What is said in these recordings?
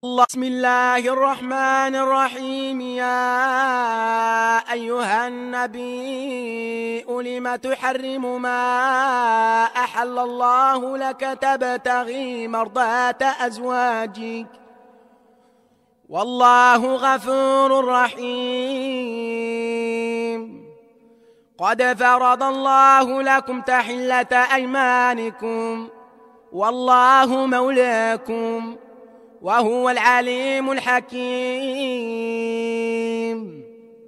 بسم الله الرحمن الرحيم. يا أيها النبي لم تحرم ما أحل الله لك تبتغي مرضات أزواجك والله غفور رحيم. قد فرض الله لكم تحلة أيمانكم والله مولاكم وهو العليم الحكيم.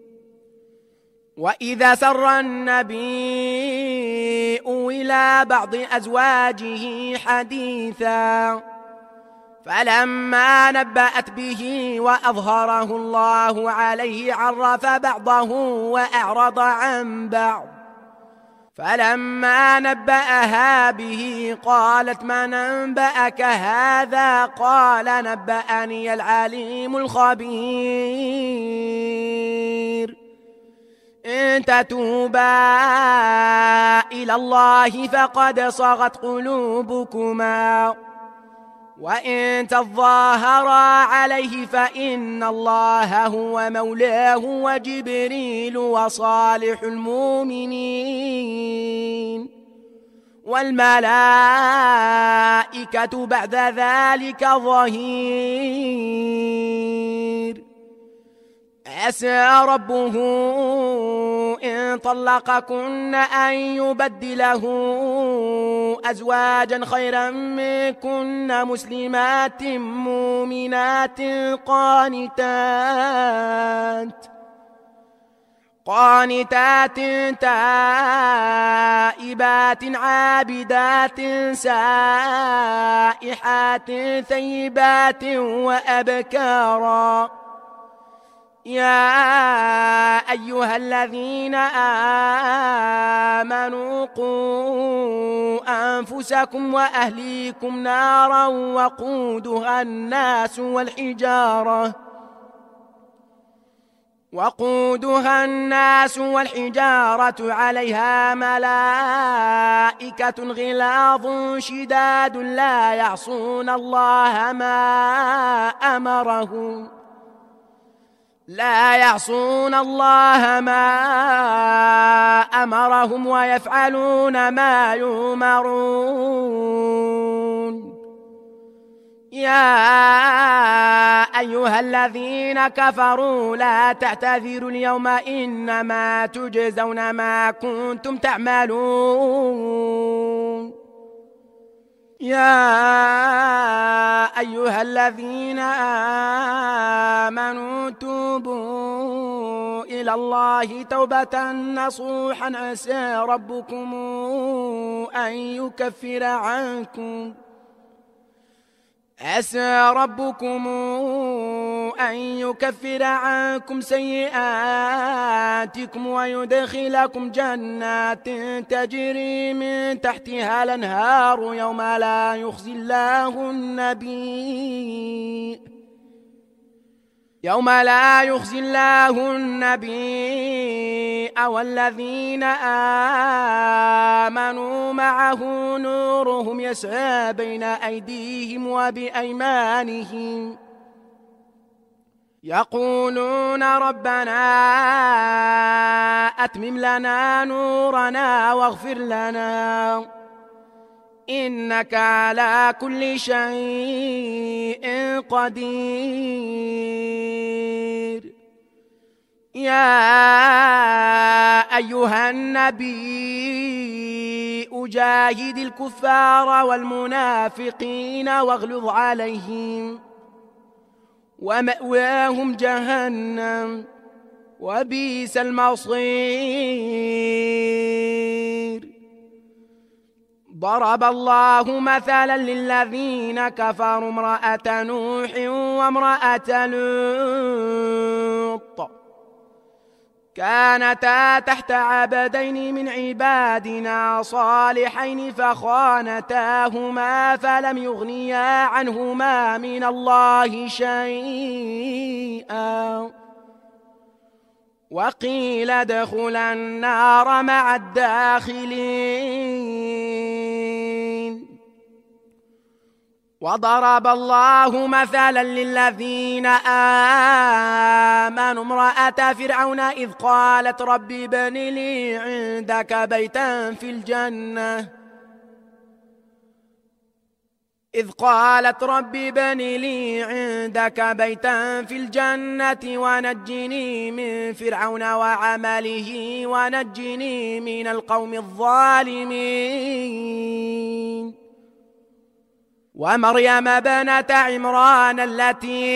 وإذا سر النبي إلى بعض أزواجه حديثا فلما نبأت به وأظهره الله عليه عرف بعضه وأعرض عن بعض، فلما نبأها به قالت ما نبأك هذا؟ قال نبأني العليم الخبير. إن تتوبا إلى الله فقد صغت قلوبكما وإن تظاهرا عليه فإن الله هو مولاه وجبريل وصالح المؤمنين والملائكة بعد ذلك ظهير. عسى ربه إن طلقكن أن يبدله أزواجا خيرا منكن مسلمات مؤمنات قانتات تائبات عابدات سائحات ثيبات وأبكارا. يا أيها الذين آمنوا قوا أنفسكم وأهليكم نارا وقودها الناس والحجارة عليها ملائكة غلاظ شداد لا يعصون الله ما أمرهم ويفعلون ما يؤمرون. يا أيها الذين كفروا لا تعتذروا اليوم إنما تجزون ما كنتم تعملون. يا أيها الذين آمنوا توبوا إلى الله توبة نصوحا عسى ربكم أن يكفر عنكم سيئاتكم ويدخلكم جنات تجري من تحتها الأنهار يوم لا يخزي الله النبي والذين آمنوا معه نورهم يسعى بين أيديهم وبأيمانهم يقولون ربنا أتمم لنا نورنا واغفر لنا إنك على كل شيء قدير. يا أيها النبي أجاهد الكفار والمنافقين واغلظ عليهم ومأواهم جهنم وبئس المصير. ضرب الله مثلا للذين كفروا امرأة نوح وامرأة لوط كانتا تحت عبدين من عبادنا صالحين فخانتاهما فلم يغنيا عنهما من الله شيئا وقيل ادخلا النار مع الداخلين. وضرب الله مثلا للذين آمنوا امرأة فرعون إذ قالت رب ابن لي عندك بيتا في الجنة ونجني من فرعون وعمله ونجني من القوم الظالمين ومريم ابنة عمران التي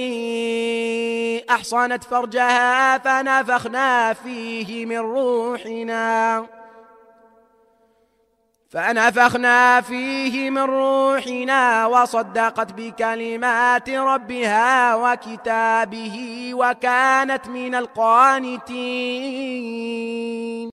أحصنت فرجها فنفخنا فيه من روحنا وصدقت بكلمات ربها وكتابه وكانت من القانتين.